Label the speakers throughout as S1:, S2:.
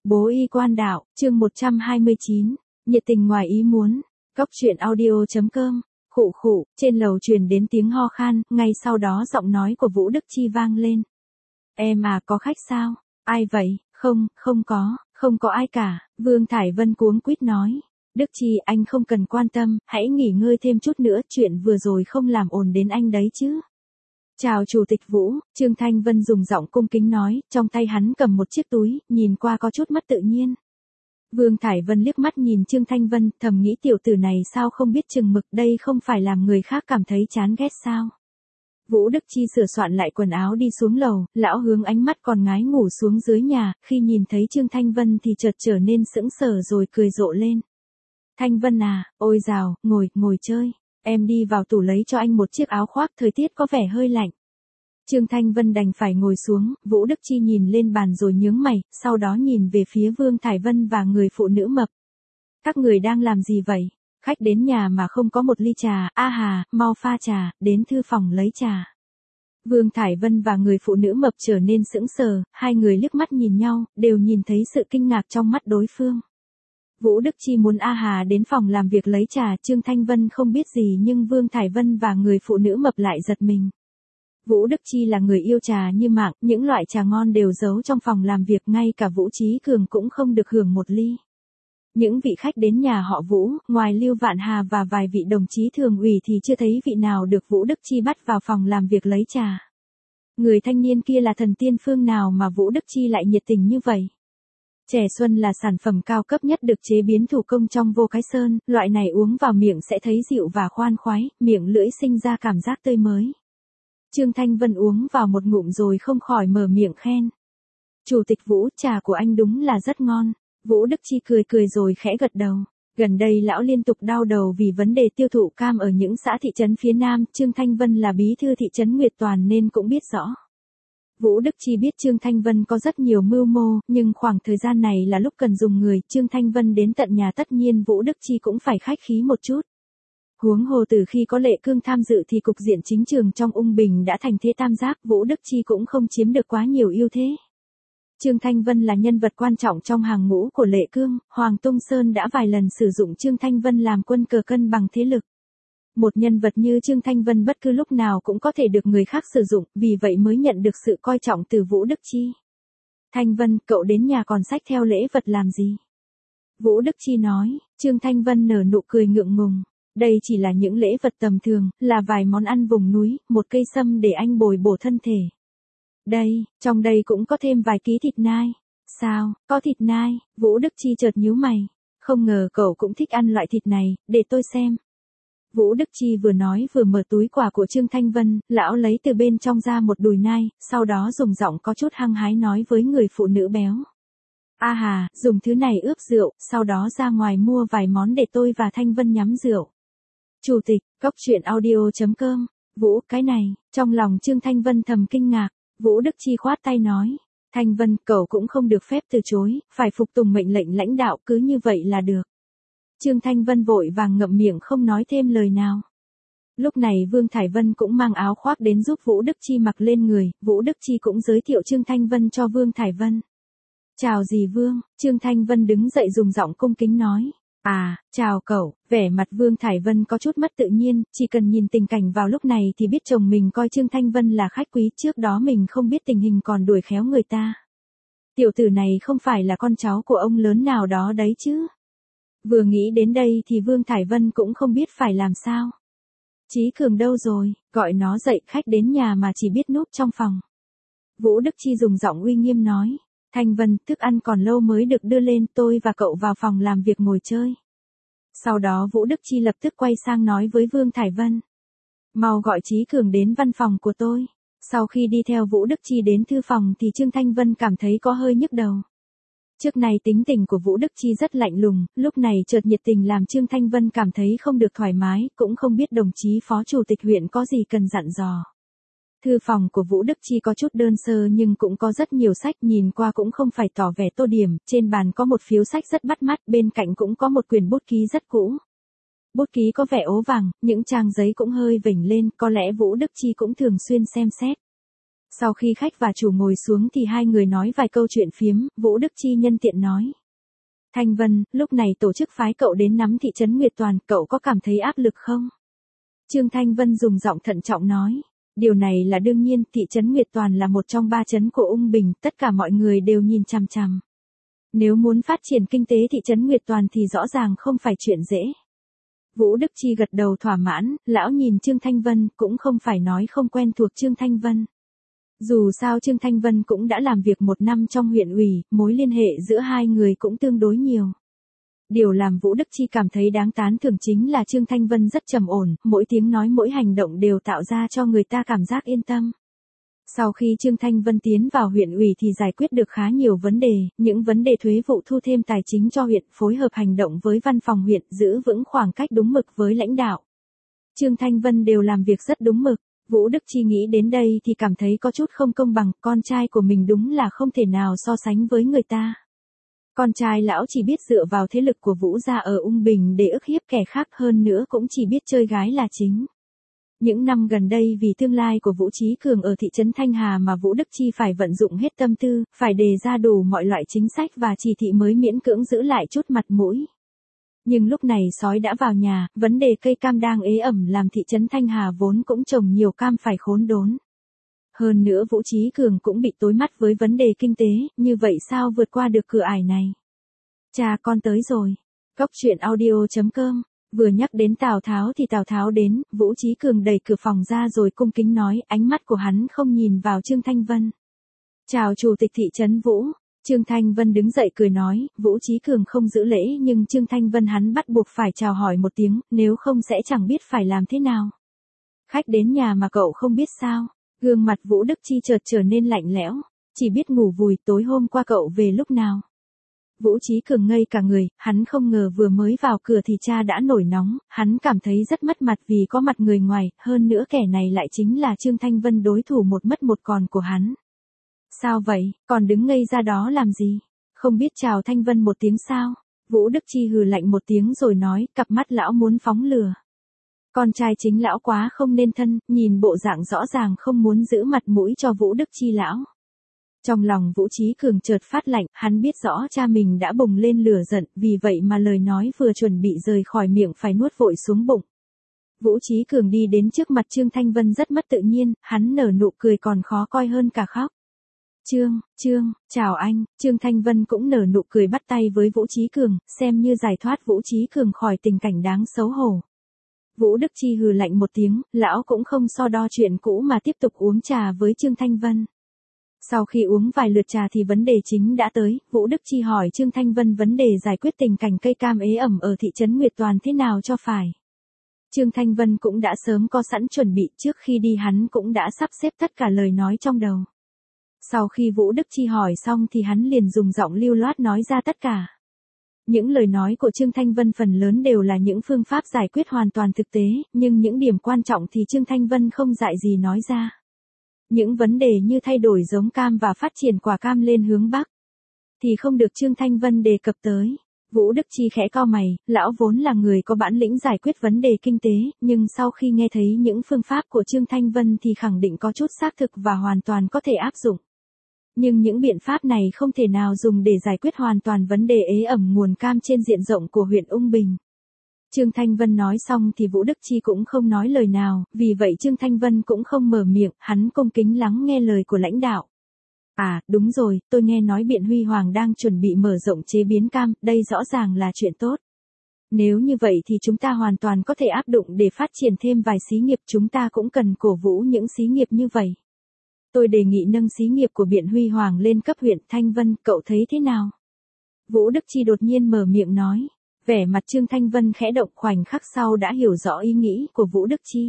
S1: Bố y quan đạo, chương 129, nhiệt tình ngoài ý muốn, Cóc truyện audio.com, khụ khụ, trên lầu truyền đến tiếng ho khan, ngay sau đó giọng nói của Vũ Đức Chi vang lên. Em à, có khách sao? Ai vậy? Không có ai cả, Vương Thải Vân cuống quýt nói. Đức Chi, anh không cần quan tâm, hãy nghỉ ngơi thêm chút nữa, chuyện vừa rồi không làm ồn đến anh đấy chứ. Chào Chủ tịch Vũ, Trương Thanh Vân dùng giọng cung kính nói, trong tay hắn cầm một chiếc túi, nhìn qua có chút mất tự nhiên. Vương Thải Vân liếc mắt nhìn Trương Thanh Vân, thầm nghĩ tiểu tử này sao không biết chừng mực, đây không phải làm người khác cảm thấy chán ghét sao. Vũ Đức Chi sửa soạn lại quần áo đi xuống lầu, lão Hướng ánh mắt còn ngái ngủ xuống dưới nhà, khi nhìn thấy Trương Thanh Vân thì chợt trở nên sững sờ rồi cười rộ lên. Thanh Vân à, ôi dào, ngồi chơi. Em đi vào tủ lấy cho anh một chiếc áo khoác, thời tiết có vẻ hơi lạnh. Trương Thanh Vân đành phải ngồi xuống, Vũ Đức Chi nhìn lên bàn rồi nhướng mày, sau đó nhìn về phía Vương Thải Vân và người phụ nữ mập. Các người đang làm gì vậy? Khách đến nhà mà không có một ly trà, a hà, mau pha trà, đến thư phòng lấy trà. Vương Thải Vân và người phụ nữ mập trở nên sững sờ, hai người liếc mắt nhìn nhau, đều nhìn thấy sự kinh ngạc trong mắt đối phương. Vũ Đức Chi muốn A Hà đến phòng làm việc lấy trà, Trương Thanh Vân không biết gì nhưng Vương Thải Vân và người phụ nữ mập lại giật mình. Vũ Đức Chi là người yêu trà như mạng, những loại trà ngon đều giấu trong phòng làm việc, ngay cả Vũ Chí Cường cũng không được hưởng một ly. Những vị khách đến nhà họ Vũ, ngoài Lưu Vạn Hà và vài vị đồng chí thường ủy thì chưa thấy vị nào được Vũ Đức Chi bắt vào phòng làm việc lấy trà. Người thanh niên kia là thần tiên phương nào mà Vũ Đức Chi lại nhiệt tình như vậy? Chè Xuân là sản phẩm cao cấp nhất được chế biến thủ công trong Vô Cái Sơn, loại này uống vào miệng sẽ thấy dịu và khoan khoái, miệng lưỡi sinh ra cảm giác tươi mới. Trương Thanh Vân uống vào một ngụm rồi không khỏi mở miệng khen. Chủ tịch Vũ, trà của anh đúng là rất ngon. Vũ Đức Chi cười rồi khẽ gật đầu. Gần đây lão liên tục đau đầu vì vấn đề tiêu thụ cam ở những xã thị trấn phía Nam, Trương Thanh Vân là bí thư thị trấn Nguyệt Toàn nên cũng biết rõ. Vũ Đức Chi biết Trương Thanh Vân có rất nhiều mưu mô, nhưng khoảng thời gian này là lúc cần dùng người, Trương Thanh Vân đến tận nhà tất nhiên Vũ Đức Chi cũng phải khách khí một chút. Huống hồ từ khi có Lệ Cương tham dự thì cục diện chính trường trong Ung Bình đã thành thế tam giác, Vũ Đức Chi cũng không chiếm được quá nhiều ưu thế. Trương Thanh Vân là nhân vật quan trọng trong hàng ngũ của Lệ Cương, Hoàng Tung Sơn đã vài lần sử dụng Trương Thanh Vân làm quân cờ cân bằng thế lực. Một nhân vật như Trương Thanh Vân bất cứ lúc nào cũng có thể được người khác sử dụng, vì vậy mới nhận được sự coi trọng từ Vũ Đức Chi. Thanh Vân, cậu đến nhà còn xách theo lễ vật làm gì? Vũ Đức Chi nói. Trương Thanh Vân nở nụ cười ngượng ngùng. Đây chỉ là những lễ vật tầm thường, là vài món ăn vùng núi, một cây sâm để anh bồi bổ thân thể. Trong đây cũng có thêm vài ký thịt nai. Sao, có thịt nai? Vũ Đức Chi chợt nhíu mày. Không ngờ cậu cũng thích ăn loại thịt này, để tôi xem. Vũ Đức Chi vừa nói vừa mở túi quà của Trương Thanh Vân, lão lấy từ bên trong ra một đùi nai, sau đó dùng giọng có chút hăng hái nói với người phụ nữ béo. A Hà, dùng thứ này ướp rượu, sau đó ra ngoài mua vài món để tôi và Thanh Vân nhắm rượu. Chủ tịch, Cóc truyện audio.com, Vũ, cái này, trong lòng Trương Thanh Vân thầm kinh ngạc, Vũ Đức Chi khoát tay nói. Thanh Vân, cậu cũng không được phép từ chối, phải phục tùng mệnh lệnh lãnh đạo, cứ như vậy là được. Trương Thanh Vân vội vàng ngậm miệng không nói thêm lời nào. Lúc này Vương Thải Vân cũng mang áo khoác đến giúp Vũ Đức Chi mặc lên người, Vũ Đức Chi cũng giới thiệu Trương Thanh Vân cho Vương Thải Vân. Chào dì Vương, Trương Thanh Vân đứng dậy dùng giọng cung kính nói. À, chào cậu, vẻ mặt Vương Thải Vân có chút mất tự nhiên, chỉ cần nhìn tình cảnh vào lúc này thì biết chồng mình coi Trương Thanh Vân là khách quý, trước đó mình không biết tình hình còn đuổi khéo người ta. Tiểu tử này không phải là con cháu của ông lớn nào đó đấy chứ. Vừa nghĩ đến đây thì Vương Thải Vân cũng không biết phải làm sao. Chí Cường đâu rồi, gọi nó dậy, khách đến nhà mà chỉ biết núp trong phòng. Vũ Đức Chi dùng giọng uy nghiêm nói. Thanh Vân, thức ăn còn lâu mới được đưa lên, tôi và cậu vào phòng làm việc ngồi chơi. Sau đó Vũ Đức Chi lập tức quay sang nói với Vương Thải Vân. Mau gọi Chí Cường đến văn phòng của tôi. Sau khi đi theo Vũ Đức Chi đến thư phòng thì Trương Thanh Vân cảm thấy có hơi nhức đầu. Trước này tính tình của Vũ Đức Chi rất lạnh lùng, lúc này chợt nhiệt tình làm Trương Thanh Vân cảm thấy không được thoải mái, cũng không biết đồng chí phó chủ tịch huyện có gì cần dặn dò. Thư phòng của Vũ Đức Chi có chút đơn sơ nhưng cũng có rất nhiều sách, nhìn qua cũng không phải tỏ vẻ tô điểm, trên bàn có một phiếu sách rất bắt mắt, bên cạnh cũng có một quyển bút ký rất cũ. Bút ký có vẻ ố vàng, những trang giấy cũng hơi vểnh lên, có lẽ Vũ Đức Chi cũng thường xuyên xem xét. Sau khi khách và chủ ngồi xuống thì hai người nói vài câu chuyện phiếm, Vũ Đức Chi nhân tiện nói. Thanh Vân, lúc này tổ chức phái cậu đến nắm thị trấn Nguyệt Toàn, cậu có cảm thấy áp lực không? Trương Thanh Vân dùng giọng thận trọng nói. Điều này là đương nhiên, thị trấn Nguyệt Toàn là một trong 3 trấn của Ung Bình, tất cả mọi người đều nhìn chằm chằm. Nếu muốn phát triển kinh tế thị trấn Nguyệt Toàn thì rõ ràng không phải chuyện dễ. Vũ Đức Chi gật đầu thỏa mãn, lão nhìn Trương Thanh Vân, cũng không phải nói không quen thuộc Trương Thanh Vân. Dù sao Trương Thanh Vân cũng đã làm việc 1 năm trong huyện ủy, mối liên hệ giữa hai người cũng tương đối nhiều. Điều làm Vũ Đức Chi cảm thấy đáng tán thưởng chính là Trương Thanh Vân rất trầm ổn, mỗi tiếng nói mỗi hành động đều tạo ra cho người ta cảm giác yên tâm. Sau khi Trương Thanh Vân tiến vào huyện ủy thì giải quyết được khá nhiều vấn đề, những vấn đề thuế vụ thu thêm tài chính cho huyện, phối hợp hành động với văn phòng huyện, giữ vững khoảng cách đúng mực với lãnh đạo. Trương Thanh Vân đều làm việc rất đúng mực. Vũ Đức Chi nghĩ đến đây thì cảm thấy có chút không công bằng, con trai của mình đúng là không thể nào so sánh với người ta. Con trai lão chỉ biết dựa vào thế lực của Vũ gia ở Ung Bình để ức hiếp kẻ khác, hơn nữa cũng chỉ biết chơi gái là chính. Những năm gần đây vì tương lai của Vũ Chí Cường ở thị trấn Thanh Hà mà Vũ Đức Chi phải vận dụng hết tâm tư, phải đề ra đủ mọi loại chính sách và chỉ thị mới miễn cưỡng giữ lại chút mặt mũi. Nhưng lúc này sói đã vào nhà, vấn đề cây cam đang ế ẩm làm thị trấn Thanh Hà vốn cũng trồng nhiều cam phải khốn đốn. Hơn nữa Vũ Chí Cường cũng bị tối mắt với vấn đề kinh tế, như vậy sao vượt qua được cửa ải này? Cha con tới rồi. Cóc truyện audio.com. Vừa nhắc đến Tào Tháo thì Tào Tháo đến, Vũ Chí Cường đẩy cửa phòng ra rồi cung kính nói, ánh mắt của hắn không nhìn vào Trương Thanh Vân. Chào chủ tịch thị trấn Vũ. Trương Thanh Vân đứng dậy cười nói, Vũ Chí Cường không giữ lễ nhưng Trương Thanh Vân hắn bắt buộc phải chào hỏi một tiếng, nếu không sẽ chẳng biết phải làm thế nào. Khách đến nhà mà cậu không biết sao? Gương mặt Vũ Đức Chi chợt trở nên lạnh lẽo, chỉ biết ngủ vùi, tối hôm qua cậu về lúc nào? Vũ Chí Cường ngây cả người, hắn không ngờ vừa mới vào cửa thì cha đã nổi nóng, hắn cảm thấy rất mất mặt vì có mặt người ngoài, hơn nữa kẻ này lại chính là Trương Thanh Vân, đối thủ một mất một còn của hắn. Sao vậy, còn đứng ngây ra đó làm gì? Không biết chào Thanh Vân một tiếng sao? Vũ Đức Chi hừ lạnh một tiếng rồi nói, cặp mắt lão muốn phóng lửa. Con trai chính lão quá không nên thân, nhìn bộ dạng rõ ràng không muốn giữ mặt mũi cho Vũ Đức Chi lão. Trong lòng Vũ Chí Cường chợt phát lạnh, hắn biết rõ cha mình đã bùng lên lửa giận, vì vậy mà lời nói vừa chuẩn bị rời khỏi miệng phải nuốt vội xuống bụng. Vũ Chí Cường đi đến trước mặt Trương Thanh Vân rất mất tự nhiên, hắn nở nụ cười còn khó coi hơn cả khóc. Trương, chào anh. Trương Thanh Vân cũng nở nụ cười bắt tay với Vũ Chí Cường, xem như giải thoát Vũ Chí Cường khỏi tình cảnh đáng xấu hổ. Vũ Đức Chi hừ lạnh một tiếng, lão cũng không so đo chuyện cũ mà tiếp tục uống trà với Trương Thanh Vân. Sau khi uống vài lượt trà thì vấn đề chính đã tới, Vũ Đức Chi hỏi Trương Thanh Vân vấn đề giải quyết tình cảnh cây cam ế ẩm ở thị trấn Nguyệt Toàn thế nào cho phải. Trương Thanh Vân cũng đã sớm có sẵn chuẩn bị, trước khi đi hắn cũng đã sắp xếp tất cả lời nói trong đầu. Sau khi Vũ Đức Chi hỏi xong thì hắn liền dùng giọng lưu loát nói ra tất cả. Những lời nói của Trương Thanh Vân phần lớn đều là những phương pháp giải quyết hoàn toàn thực tế, nhưng những điểm quan trọng thì Trương Thanh Vân không dại gì nói ra. Những vấn đề như thay đổi giống cam và phát triển quả cam lên hướng Bắc, thì không được Trương Thanh Vân đề cập tới. Vũ Đức Chi khẽ cau mày, lão vốn là người có bản lĩnh giải quyết vấn đề kinh tế, nhưng sau khi nghe thấy những phương pháp của Trương Thanh Vân thì khẳng định có chút xác thực và hoàn toàn có thể áp dụng. Nhưng những biện pháp này không thể nào dùng để giải quyết hoàn toàn vấn đề ế ẩm nguồn cam trên diện rộng của huyện Ung Bình. Trương Thanh Vân nói xong thì Vũ Đức Chi cũng không nói lời nào, vì vậy Trương Thanh Vân cũng không mở miệng, hắn cung kính lắng nghe lời của lãnh đạo. À, đúng rồi, tôi nghe nói Biện Huy Hoàng đang chuẩn bị mở rộng chế biến cam, đây rõ ràng là chuyện tốt. Nếu như vậy thì chúng ta hoàn toàn có thể áp dụng để phát triển thêm vài xí nghiệp, chúng ta cũng cần cổ vũ những xí nghiệp như vậy. Tôi đề nghị nâng xí nghiệp của Biện Huy Hoàng lên cấp huyện. Thanh Vân, cậu thấy thế nào? Vũ Đức Chi đột nhiên mở miệng nói. Vẻ mặt Trương Thanh Vân khẽ động, khoảnh khắc sau đã hiểu rõ ý nghĩ của Vũ Đức Chi.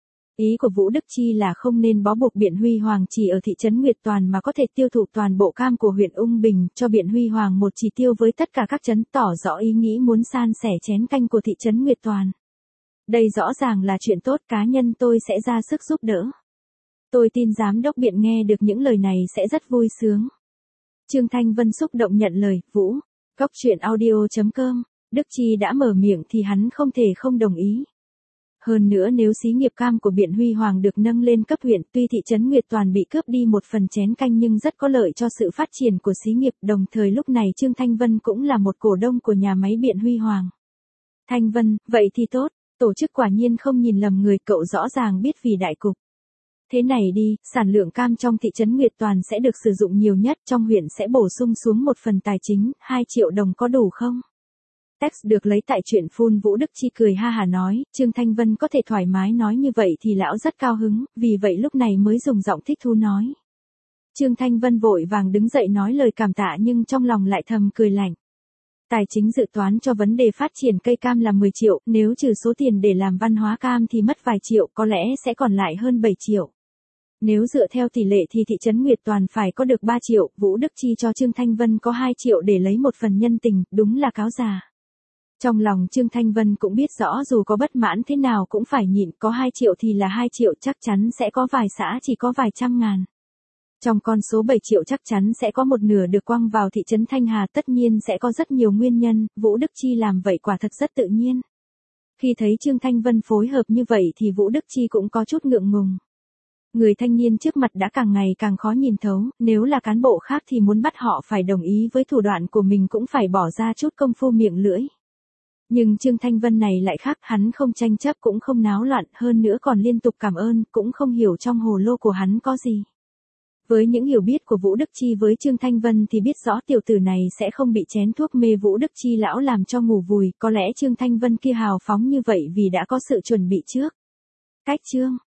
S1: Ý của Vũ Đức Chi là không nên bó buộc Biện Huy Hoàng chỉ ở thị trấn Nguyệt Toàn mà có thể tiêu thụ toàn bộ cam của huyện Ung Bình, cho Biện Huy Hoàng một chỉ tiêu với tất cả các trấn, tỏ rõ ý nghĩ muốn san sẻ chén canh của thị trấn Nguyệt Toàn. Đây rõ ràng là chuyện tốt, cá nhân tôi sẽ ra sức giúp đỡ. Tôi tin giám đốc Biện nghe được những lời này sẽ rất vui sướng. Trương Thanh Vân xúc động nhận lời. Vũ, Cóc truyện audio.com. Đức Chi đã mở miệng thì hắn không thể không đồng ý. Hơn nữa nếu xí nghiệp cam của Biện Huy Hoàng được nâng lên cấp huyện, tuy thị trấn Nguyệt Toàn bị cướp đi một phần chén canh nhưng rất có lợi cho sự phát triển của xí nghiệp, đồng thời lúc này Trương Thanh Vân cũng là một cổ đông của nhà máy Biện Huy Hoàng. Thanh Vân, vậy thì tốt, tổ chức quả nhiên không nhìn lầm người, cậu rõ ràng biết vì đại cục. Thế này đi, sản lượng cam trong thị trấn Nguyệt Toàn sẽ được sử dụng nhiều nhất, trong huyện sẽ bổ sung xuống một phần tài chính, 2 triệu đồng có đủ không? Text được lấy tại chuyện phun. Vũ Đức Chi cười ha hả nói, Trương Thanh Vân có thể thoải mái nói như vậy thì lão rất cao hứng, vì vậy lúc này mới dùng giọng thích thú nói. Trương Thanh Vân vội vàng đứng dậy nói lời cảm tạ nhưng trong lòng lại thầm cười lạnh. Tài chính dự toán cho vấn đề phát triển cây cam là 10 triệu, nếu trừ số tiền để làm văn hóa cam thì mất vài triệu, có lẽ sẽ còn lại hơn 7 triệu. Nếu dựa theo tỷ lệ thì thị trấn Nguyệt Toàn phải có được 3 triệu, Vũ Đức Chi cho Trương Thanh Vân có 2 triệu để lấy một phần nhân tình, đúng là cáo già. Trong lòng Trương Thanh Vân cũng biết rõ dù có bất mãn thế nào cũng phải nhịn, có 2 triệu thì là 2 triệu, chắc chắn sẽ có vài xã chỉ có vài trăm ngàn. Trong con số 7 triệu chắc chắn sẽ có một nửa được quăng vào thị trấn Thanh Hà, tất nhiên sẽ có rất nhiều nguyên nhân, Vũ Đức Chi làm vậy quả thật rất tự nhiên. Khi thấy Trương Thanh Vân phối hợp như vậy thì Vũ Đức Chi cũng có chút ngượng ngùng. Người thanh niên trước mặt đã càng ngày càng khó nhìn thấu, nếu là cán bộ khác thì muốn bắt họ phải đồng ý với thủ đoạn của mình cũng phải bỏ ra chút công phu miệng lưỡi. Nhưng Trương Thanh Vân này lại khác, hắn không tranh chấp cũng không náo loạn, hơn nữa còn liên tục cảm ơn, cũng không hiểu trong hồ lô của hắn có gì. Với những hiểu biết của Vũ Đức Chi với Trương Thanh Vân thì biết rõ tiểu tử này sẽ không bị chén thuốc mê Vũ Đức Chi lão làm cho ngủ vùi, có lẽ Trương Thanh Vân kia hào phóng như vậy vì đã có sự chuẩn bị trước. Cách Trương